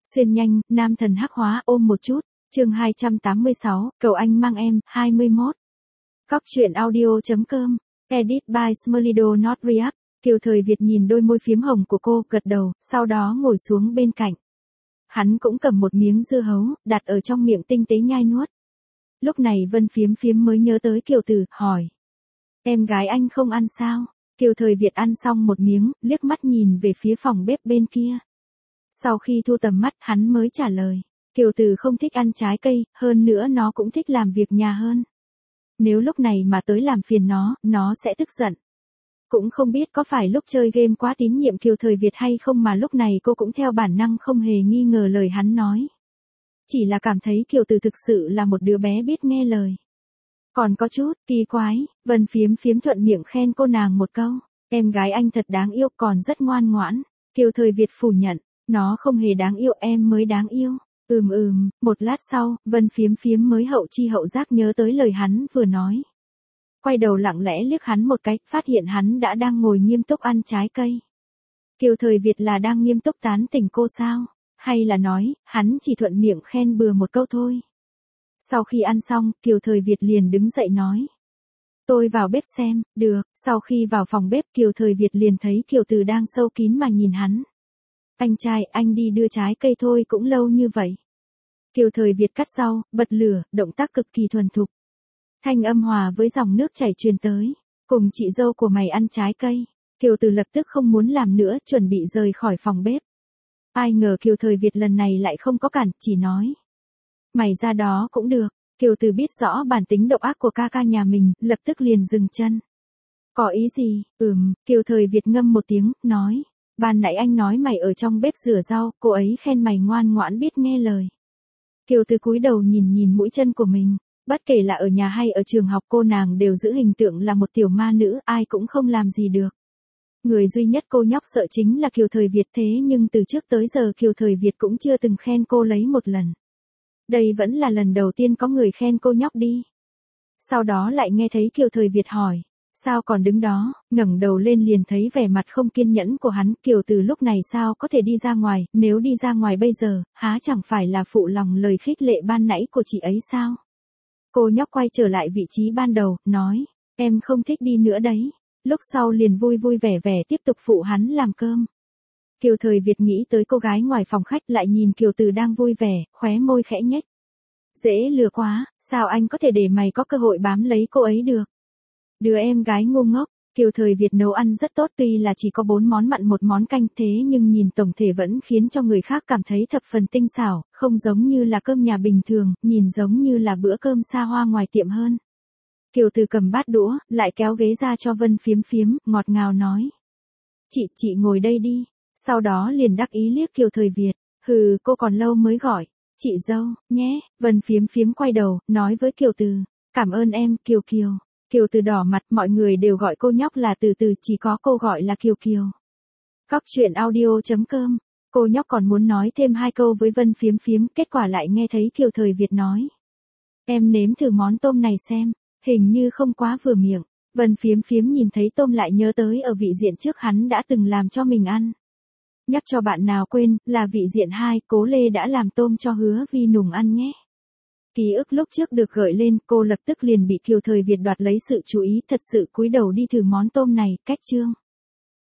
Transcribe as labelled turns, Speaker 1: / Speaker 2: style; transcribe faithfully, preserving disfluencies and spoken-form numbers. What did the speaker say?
Speaker 1: Xuyên nhanh, nam thần hắc hóa ôm một chút. Chương hai trăm tám mươi sáu, cầu anh mang em, hai mươi mốt. Cóc truyện audio.com. Edit by Smolido Not React. Kiều Thời Việt nhìn đôi môi phiếm hồng của cô, gật đầu, sau đó ngồi xuống bên cạnh. Hắn cũng cầm một miếng dưa hấu, đặt ở trong miệng tinh tế nhai nuốt. Lúc này Vân Phiếm Phiếm mới nhớ tới Kiều Từ, hỏi. Em gái anh không ăn sao? Kiều Thời Việt ăn xong một miếng, liếc mắt nhìn về phía phòng bếp bên kia. Sau khi thu tầm mắt, hắn mới trả lời. Kiều Từ không thích ăn trái cây, hơn nữa nó cũng thích làm việc nhà hơn. Nếu lúc này mà tới làm phiền nó, nó sẽ tức giận. Cũng không biết có phải lúc chơi game quá tín nhiệm Kiều Thời Việt hay không mà lúc này cô cũng theo bản năng không hề nghi ngờ lời hắn nói. Chỉ là cảm thấy Kiều Từ thực sự là một đứa bé biết nghe lời. Còn có chút, kỳ quái, Vân Phiếm Phiếm thuận miệng khen cô nàng một câu. Em gái anh thật đáng yêu, còn rất ngoan ngoãn. Kiều Thời Việt phủ nhận, nó không hề đáng yêu, em mới đáng yêu. Ừm ừm, một lát sau, Vân Phiếm Phiếm mới hậu chi hậu giác nhớ tới lời hắn vừa nói. Quay đầu lặng lẽ liếc hắn một cái, phát hiện hắn đã đang ngồi nghiêm túc ăn trái cây. Kiều Thời Việt là đang nghiêm túc tán tỉnh cô sao? Hay là nói, hắn chỉ thuận miệng khen bừa một câu thôi? Sau khi ăn xong, Kiều Thời Việt liền đứng dậy nói. Tôi vào bếp xem, được. Sau khi vào phòng bếp, Kiều Thời Việt liền thấy Kiều Từ đang sâu kín mà nhìn hắn. Anh trai, anh đi đưa trái cây thôi cũng lâu như vậy. Kiều Thời Việt cắt rau, bật lửa, động tác cực kỳ thuần thục. Thanh âm hòa với dòng nước chảy truyền tới. Cùng chị dâu của mày ăn trái cây. Kiều Từ lập tức không muốn làm nữa, chuẩn bị rời khỏi phòng bếp. Ai ngờ Kiều Thời Việt lần này lại không có cản, chỉ nói. Mày ra đó cũng được. Kiều Từ biết rõ bản tính độc ác của ca ca nhà mình, lập tức liền dừng chân. Có ý gì? Ừm, Kiều Thời Việt ngâm một tiếng, nói. Ban nãy anh nói mày ở trong bếp rửa rau, cô ấy khen mày ngoan ngoãn biết nghe lời. Kiều Từ cúi đầu nhìn nhìn mũi chân của mình. Bất kể là ở nhà hay ở trường học, cô nàng đều giữ hình tượng là một tiểu ma nữ, ai cũng không làm gì được. Người duy nhất cô nhóc sợ chính là Kiều Thời Việt, thế nhưng từ trước tới giờ Kiều Thời Việt cũng chưa từng khen cô lấy một lần. Đây vẫn là lần đầu tiên có người khen cô nhóc đi. Sau đó lại nghe thấy Kiều Thời Việt hỏi. Sao còn đứng đó? Ngẩng đầu lên liền thấy vẻ mặt không kiên nhẫn của hắn. Kiều Từ lúc này sao có thể đi ra ngoài? Nếu đi ra ngoài bây giờ, há chẳng phải là phụ lòng lời khích lệ ban nãy của chị ấy sao? Cô nhóc quay trở lại vị trí ban đầu, nói. Em không thích đi nữa đấy. Lúc sau liền vui vui vẻ vẻ tiếp tục phụ hắn làm cơm. Kiều Thời Việt nghĩ tới cô gái ngoài phòng khách, lại nhìn Kiều Từ đang vui vẻ, khóe môi khẽ nhếch. Dễ lừa quá, sao anh có thể để mày có cơ hội bám lấy cô ấy được? Đứa em gái ngu ngốc. Kiều Thời Việt nấu ăn rất tốt, tuy là chỉ có bốn món mặn một món canh, thế nhưng nhìn tổng thể vẫn khiến cho người khác cảm thấy thập phần tinh xảo, không giống như là cơm nhà bình thường, nhìn giống như là bữa cơm xa hoa ngoài tiệm hơn. Kiều Từ cầm bát đũa, lại kéo ghế ra cho Vân Phiếm Phiếm, ngọt ngào nói. Chị, chị ngồi đây đi. Sau đó liền đắc ý liếc Kiều Thời Việt. Hừ, cô còn lâu mới gọi. Chị dâu, nhé. Vân Phiếm Phiếm quay đầu, nói với Kiều Từ. Cảm ơn em, Kiều Kiều. Kiều Từ đỏ mặt, mọi người đều gọi cô nhóc là Từ Từ, chỉ có cô gọi là Kiều Kiều. Cóc truyện audio.com. Cô nhóc còn muốn nói thêm hai câu với Vân Phiếm Phiếm, kết quả lại nghe thấy Kiều Thời Việt nói. Em nếm thử món tôm này xem, hình như không quá vừa miệng. Vân Phiếm Phiếm nhìn thấy tôm lại nhớ tới ở vị diện trước hắn đã từng làm cho mình ăn. Nhắc cho bạn nào quên, là vị diện hai, Cố Lê đã làm tôm cho Hứa Vi Nùng ăn nhé. Ký ức lúc trước được gợi lên, cô lập tức liền bị Kiều Thời Việt đoạt lấy sự chú ý, thật sự cúi đầu đi thử món tôm này, cách chương.